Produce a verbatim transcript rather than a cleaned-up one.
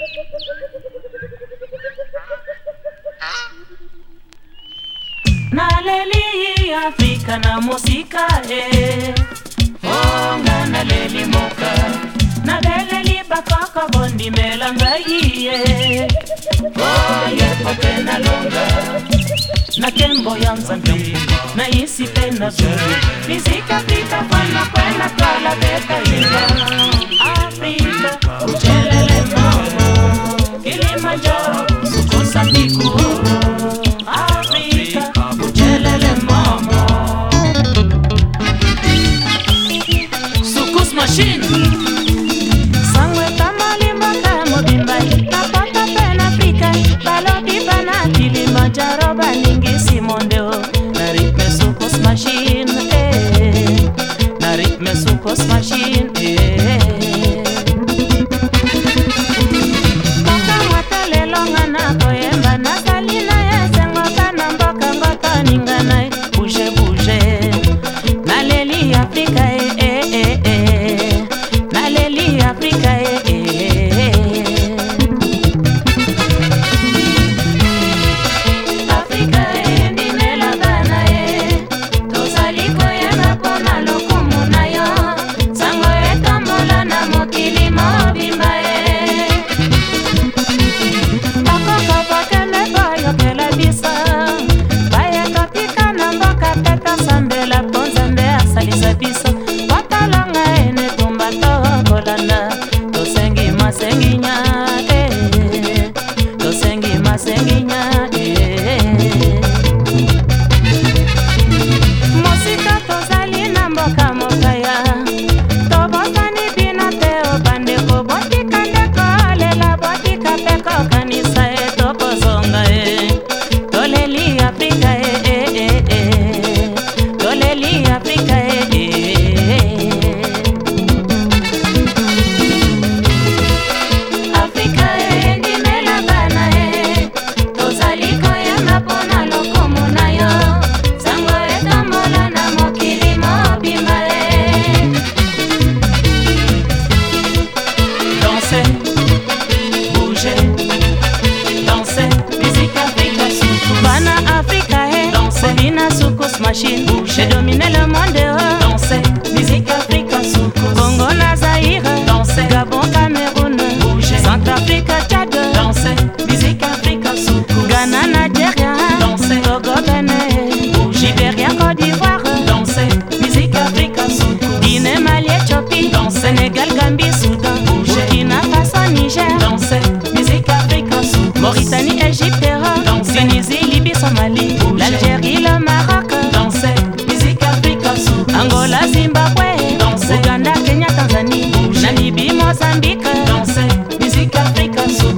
Naleli Afrika na musika eh. Onga naleli moka Nageleli bakaka bondi melanga iye Oye pote na longa Na kembo ya mzambi Na isi pena zuri Mizika Afrika fana kwena kala beka ina Afrika uchelele mama Kilimanjaro sukosa piku Afrika uchelele mama Sukus machine Sangwe tamali maka mobimbai Napota pen Afrika Balobi bana Kilimanjaro baningi simondeo Na ritme sukus machine eh. Na ritme sukus machine eh. Kaka mwatele longa na koyemba Na salina yese ngota na mboka ngota ningana Bouge bouge Naleli Afrika eh eh eh eh Naleli Afrika eh eh Afrika eh ndinela bana eh Tozali koyema pona lokumu na yo Sango etambola na mokili mobimba eh Bakoko bakele boyo kela bisa Baya kapika na mboka peta sambela ponzambe asalisa bisa Watalonga ene tumba tokolana Tosengi masenginya eh Tosengi masenginya eh Musika tozali na mboka mokaya Tobosani bino teo bandeko Botika ndeko lela botika peko kanisa e tokozonga e Toleli Afrika e e e e Toleli Afrika e e Afrika e ndimela bana e Tozali koyema pona lokumu na yo Sango etambola na mokili mobimba e Danser, bouger, danser, musique Afrika sukus Bana Afrika e danser, bina sukus machine Bouger, dominer le monde oh Danser, musique Afrika sukus Congo na Zaire Danser, Gabon, Cameroun Bouger, Centrafrica, Tchad Danser, musique Afrika sukus Ghana, Nigeria Danser, Togo, Benin Bouger, Liberia, Côte d'Ivoire Danser, musique Afrika sukus Guinée, Mali, Éthiopie Danser, Sénégal, Gambie, Soudan Burkina Faso, Niger Danser, musique Afrika sukus Mauritanie, Égypte, Tunisie, Libye, Somalie l'Algérie, le Maroc Danser, musique Afrika sukus Angola, Zimbabwe Danser, Uganda, Kenya, Tanzanie Namibie, Mozambique Danser, musique Afrika sukus